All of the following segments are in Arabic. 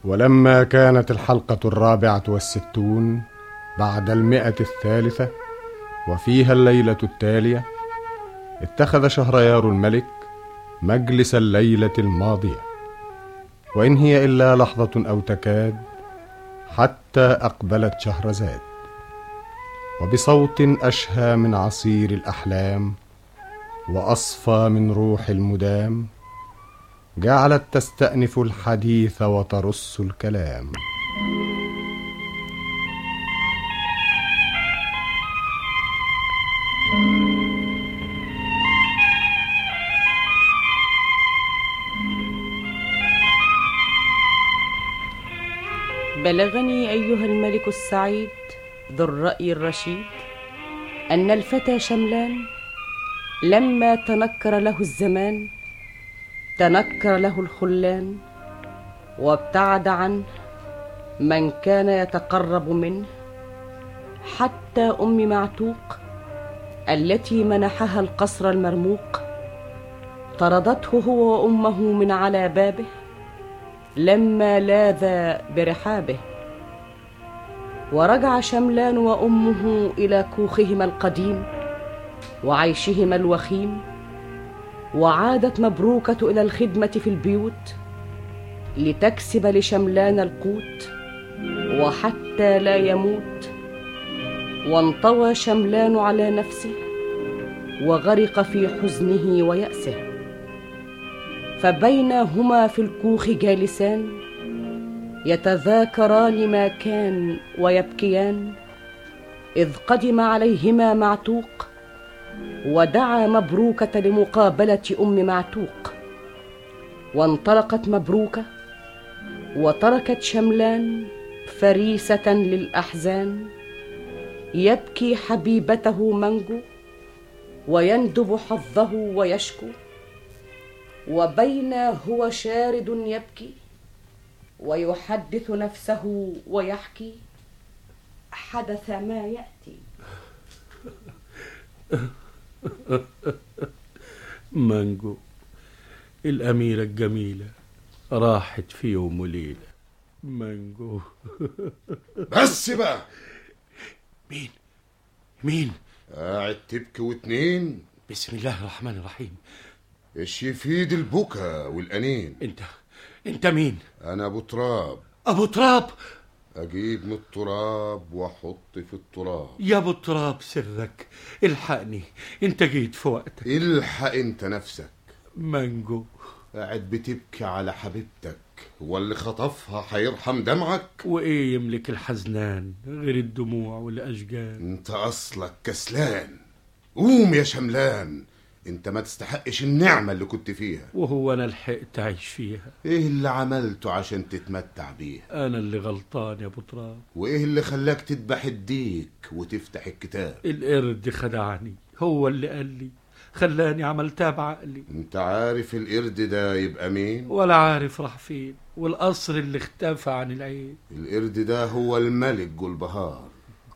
ولما كانت الحلقة 64 بعد 100 وفيها الليلة التالية، اتخذ شهريار الملك مجلس الليلة الماضية، وإن هي إلا لحظة أو تكاد حتى أقبلت شهرزاد، وبصوت أشهى من عصير الأحلام وأصفى من روح المدام جعلت تستأنف الحديث وترص الكلام. بلغني أيها الملك السعيد ذو الرأي الرشيد أن الفتى شملان لما تنكر له الزمان تنكر له الخلان، وابتعد عنه من كان يتقرب منه، حتى أم معتوق التي منحها القصر المرموق طردته هو وأمه من على بابه لما لاذ برحابه. ورجع شملان وأمه إلى كوخهما القديم وعيشهما الوخيم، وعادت مبروكة إلى الخدمة في البيوت لتكسب لشملان القوت وحتى لا يموت. وانطوى شملان على نفسه وغرق في حزنه ويأسه، فبينهما في الكوخ جالسان يتذاكران ما كان ويبكيان، إذ قدم عليهما معتوق ودعا مبروكة لمقابلة أم معتوق. وانطلقت مبروكة وتركت شملان فريسة للأحزان، يبكي حبيبته منجو ويندب حظه ويشكو، وبين هو شارد يبكي ويحدث نفسه ويحكي حدث ما يأتي. مانجو الأميرة الجميلة راحت في يوم وليلة. مانجو بس بقى. مين قاعد تبكي واتنين؟ بسم الله الرحمن الرحيم. ايش يفيد البكا والأنين؟ انت مين؟ انا ابو تراب. ابو تراب؟ اجيب من التراب واحط في التراب. يا ابو تراب سرك، الحقني، انت جيت في وقتك. الحق انت نفسك. مانجو قاعد بتبكي على حبيبتك، واللي خطفها هيرحم دمعك؟ وايه يملك الحزنان غير الدموع والاشجان؟ انت اصلك كسلان. قوم يا شملان، انت ما تستحقش النعمة اللي كنت فيها. وهو انا لحقت اعيش فيها؟ ايه اللي عملته عشان تتمتع بيها؟ انا اللي غلطان يا ابو تراب. وايه اللي خلاك تذبح الديك وتفتح الكتاب؟ القرد خدعني، هو اللي قال لي، خلاني عملتها بعقلي. انت عارف القرد ده يبقى مين؟ ولا عارف راح فين، والقصر اللي اختفى عن العين. القرد ده هو الملك جلبهار.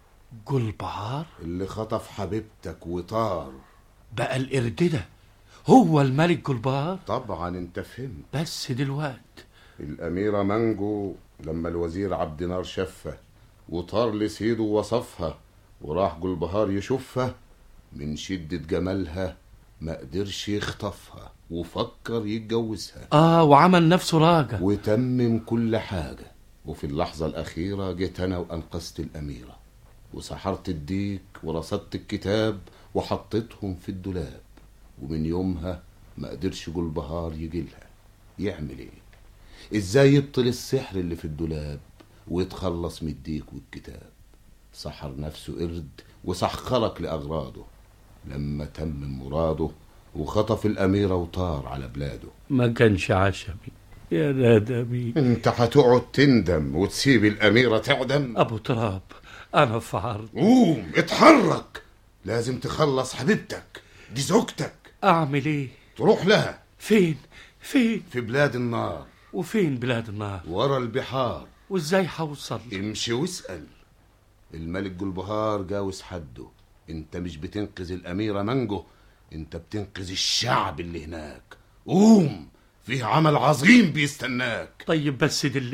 جلبهار اللي خطف حبيبتك وطار. بقى القرد ده هو الملك جلبهار؟ طبعا انت فهمت. بس دلوقتي الأميرة مانجو لما الوزير عبد نار شافها وطار لسيده وصفها وراح جلبهار يشوفها، من شدة جمالها ما قدرش يخطفها وفكر يتجوزها. وعمل نفسه راجع وتمم كل حاجة. وفي اللحظة الأخيرة جيت أنا وأنقذت الأميرة وسحرت الديك ورصدت الكتاب وحطيتهم في الدولاب. ومن يومها ما قدرش جلبهار يجيلها. يعمل ايه؟ ازاي يبطل السحر اللي في الدولاب ويتخلص من الديك والكتاب؟ سحر نفسه قرد وسخرك لأغراضه. لما تم مراده وخطف الأميرة وطار على بلاده. ما كانش عشمي يا ندمي. انت هتقعد تندم وتسيب الأميرة تعدم؟ أبو تراب أنا في عرض. قوم اتحرك، لازم تخلص حبيبتك، دي زوجتك. أعمل ايه؟ تروح لها. فين؟ في بلاد النار. وفين بلاد النار؟ ورا البحار. وازاي هوصل؟ امشي واسأل. الملك جلبهار جاوز حده. انت مش بتنقذ الأميرة مانجو، انت بتنقذ الشعب اللي هناك. قوم، فيه عمل عظيم بيستناك. طيب بس دلني.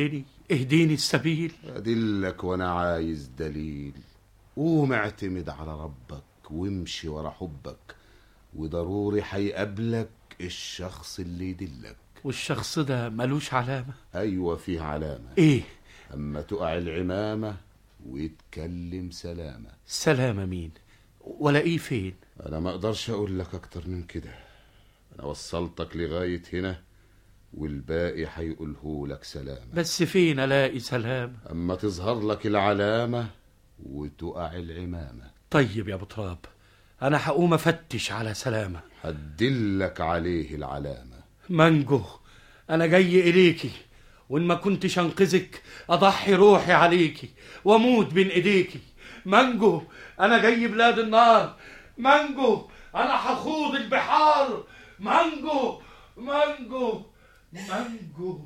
اهديني السبيل. أدلك وأنا عايز دليل. قوم اعتمد على ربك وامشي ورا حبك، وضروري هيقابلك الشخص اللي يدلك. والشخص ده ملوش علامة؟ أيوة فيه علامة. ايه؟ أما تقع العمامة ويتكلم سلامة. سلامة مين؟ ولا ايه فين؟ أنا ما أقدرش أقول لك أكتر من كده. أنا وصلتك لغاية هنا والباقي هيقولهولك سلامة. بس فين ألاقي سلامة؟ أما تظهر لك العلامة وتقع العمامة. طيب يا أبو تراب، أنا هقوم أفتش على سلامة. هدلك عليه العلامة. مانجو، أنا جاي إليكي، وإن ما كنتش أنقذك أضحي روحي عليكي وأموت بين إيديكي. مانجو، أنا جاي بلاد النار. مانجو، أنا هخوض البحار. مانجو مانجو مانجو.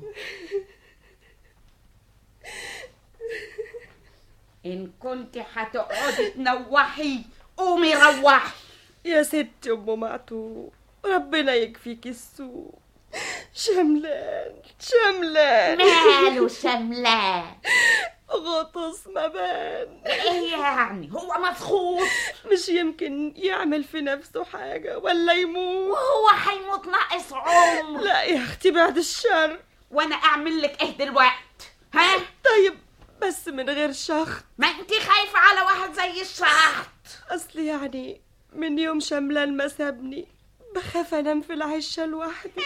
إن كنت هتقعدي تنوحي قومي روحي. يا ست أم معتوق، ربنا يكفيك السوء. شملان ماله شملان؟ غطس مبان. ايه يعني هو مسخوط؟ مش يمكن يعمل في نفسه حاجة ولا يموت؟ وهو هيموت ناقص عمر. لا يا اختي بعد الشر. وانا اعمل لك ايه دلوقتي؟ ها؟ طيب بس من غير شخط. ما انتي خايفة على واحد زي الشخط. اصل يعني من يوم شملان ما سابني بخاف انام في العشة لوحدي.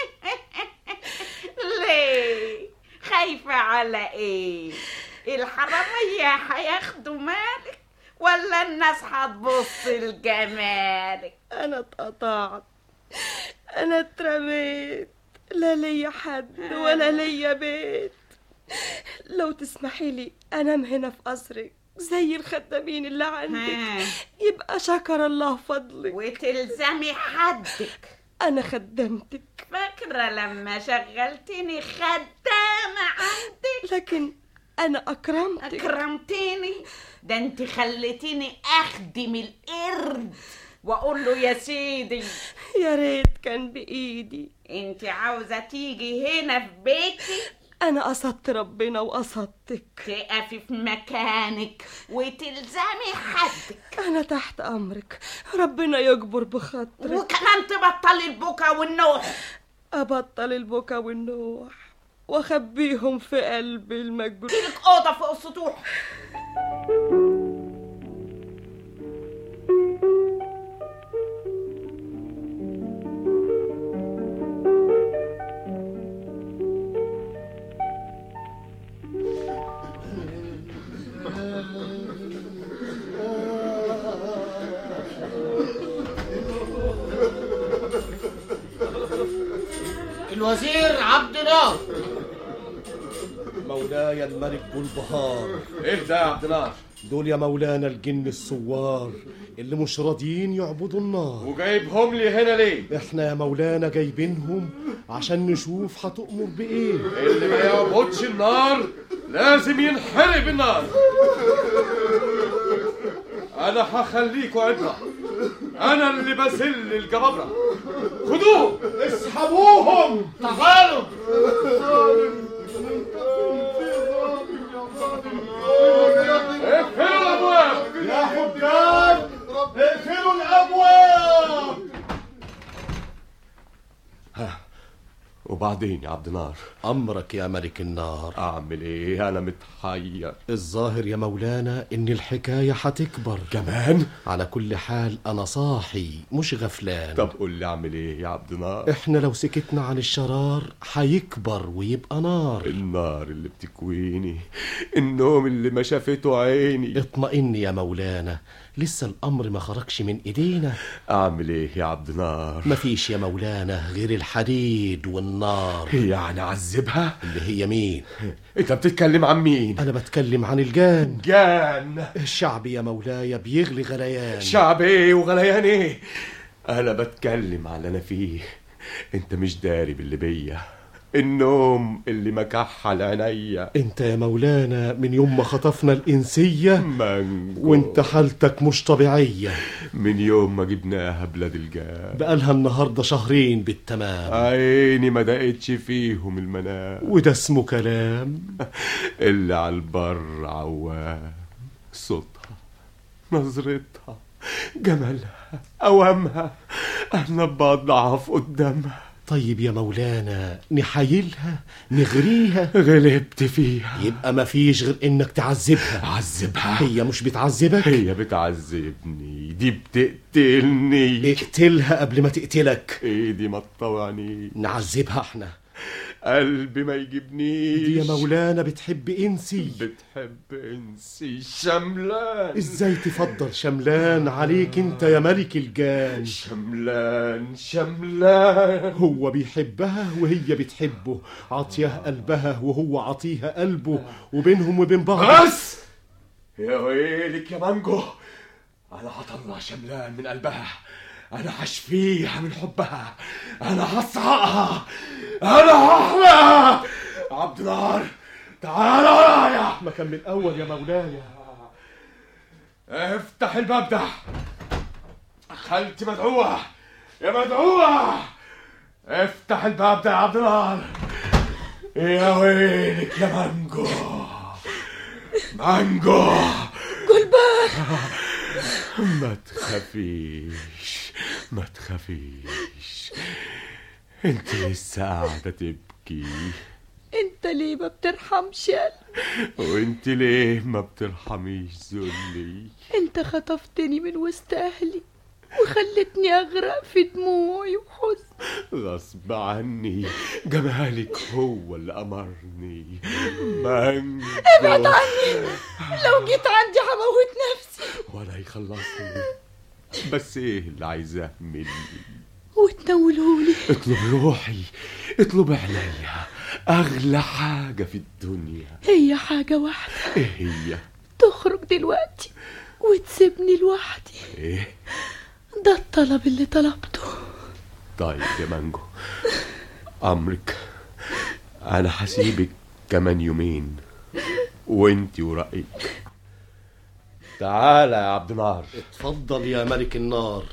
ليه؟ خايفة على ايه؟ الحرامية هياخدوا مالك ولا الناس هتبص لجمالك؟ انا اتقطعت، انا اترميت، لا ليا حد ولا ليا بيت. لو تسمحي لي انام هنا في قصرك زي الخدامين اللي عندك يبقى شكر الله فضلك. وتلزمي حدك. انا خدمتك، فاكرة لما شغلتني خدامة عندك؟ لكن انا اكرمتك. اكرمتيني؟ ده انت خليتيني اخدم القرد واقول له يا سيدي. يا ريت كان بايدي. انت عاوزة تيجي هنا في بيتي؟ انا قصدت ربنا وقصدتك. تقفي في مكانك وتلزمي حدك. انا تحت امرك، ربنا يجبر بخاطرك. وكمان تبطلي البكا والنوح. ابطل البكا والنوح واخبيهم في قلبي المجروح. لك اوضه فوق السطوح. الوزير عبد ناصر. مولاي الملك بوالبهار. ايه ده يا عبد ناصر؟ دول يا مولانا الجن الثوار اللي مش راضيين يعبدوا النار. وجايبهم لي هنا ليه؟ احنا يا مولانا جايبينهم عشان نشوف هتؤمر بايه. اللي ما يعبدش النار لازم ينحرق بالنار. انا هخليكوا عبرة، انا اللي بذل الجبابرة. خدوهم اسحبوهم. تعالوا. اقفلوا الابواب يا حجاج، اقفلوا الابواب. وبعدين يا عبد نار؟ امرك يا ملك النار. اعمل ايه؟ انا متحير. الظاهر يا مولانا ان الحكاية هتكبر كمان. على كل حال انا صاحي مش غفلان. طب قول لي اعمل ايه يا عبد نار؟ احنا لو سكتنا عن الشرار هيكبر ويبقى نار. النار اللي بتكويني، النوم اللي ما شافته عيني. اطمئن يا مولانا، لسه الامر ما خرجش من ايدينا. اعمل ايه يا عبد نار؟ مفيش يا مولانا غير الحديد والنار. يعني اعذبها؟ اللي هي مين؟ انت بتتكلم عن مين؟ انا بتكلم عن الجان. جان؟ الشعب يا مولاي بيغلي غليان. شعب ايه وغليان ايه؟ انا بتكلم على اللي انا فيه. انت مش داري باللي بيا، النوم اللي مكحل عينيا. انت يا مولانا من يوم ما خطفنا الإنسية مانجو، وانت حالتك مش طبيعية. من يوم ما جبناها بلاد الجاب بقالها النهاردة شهرين بالتمام، عيني ما دقتش فيهم المنام. وده اسمه كلام؟ اللي على البر عوام، صوتها، نظرتها، جمالها، أوامها، أنا بضعف قدامها. طيب يا مولانا نحايلها نغريها. غلبت فيها. يبقى ما فيش غير انك تعذبها. عذبها؟ هي مش بتعذبك؟ هي بتعذبني، دي بتقتلني. اقتلها قبل ما تقتلك. ايدي ما تطوعني. نعذبها احنا. قلبي ما يجيبنيش. دي يا مولانا بتحب انسي. بتحب انسي شملان. ازاي تفضل شملان عليك انت يا ملك الجان؟ شملان شملان. هو بيحبها وهي بتحبه، عطيها قلبها وهو عطيها قلبه، وبينهم وبين بعض. بس يا ويلك يا مانجو، انا هطلع شملان من قلبها، انا هشفيها من حبها، انا هصعقها، انا هحرقها. عبد النار تعال ورايا. ما كان من الاول يا مولاي. افتح الباب ده. خالتي مدعوة يا مدعوة، افتح الباب ده يا عبد النار. يا ويلك يا مانجو، مانجو جلبان. ما تخافيش ما تخافيش، انت لسه قاعدة تبكي. انت ليه ما بترحمش قلبي؟ وانت ليه ما بترحميش ذلي؟ انت خطفتني من وسط اهلي وخلتني اغرق في دموعي وحزن. غصب عني، جمالك هو اللي امرني. مانجو ابعد عني، لو جيت عندي هموت نفسي. ولا يخلصني. بس ايه اللي عايزاه مني؟ وتنولهولي. اطلب روحي، اطلب عينيا، اغلى حاجة في الدنيا. هي حاجة واحدة. ايه هي؟ تخرج دلوقتي وتسيبني لوحدي. ايه ده الطلب اللي طلبته. طيب يا مانجو، امرك، انا هسيبك كمان يومين وانتي ورأيك. تعالى يا عبد النار. اتفضل يا ملك النار.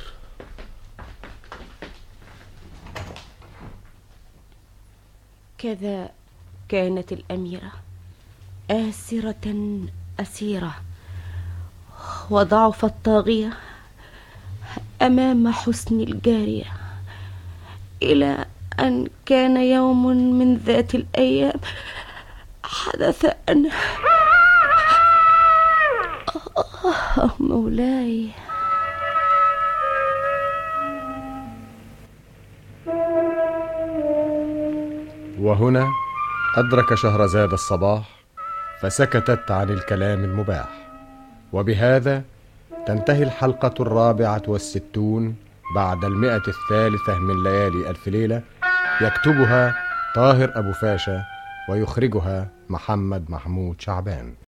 كذا كانت الأميرة آسرة أسيرة، وضعف الطاغية أمام حسن الجارية، إلى أن كان يوم من ذات الأيام حدث أن مولاي. وهنا أدرك شهرزاد الصباح فسكتت عن الكلام المباح. وبهذا تنتهي الحلقة 64 بعد 103 من ليالي ألف ليلة. يكتبها طاهر أبو فاشا ويخرجها محمد محمود شعبان.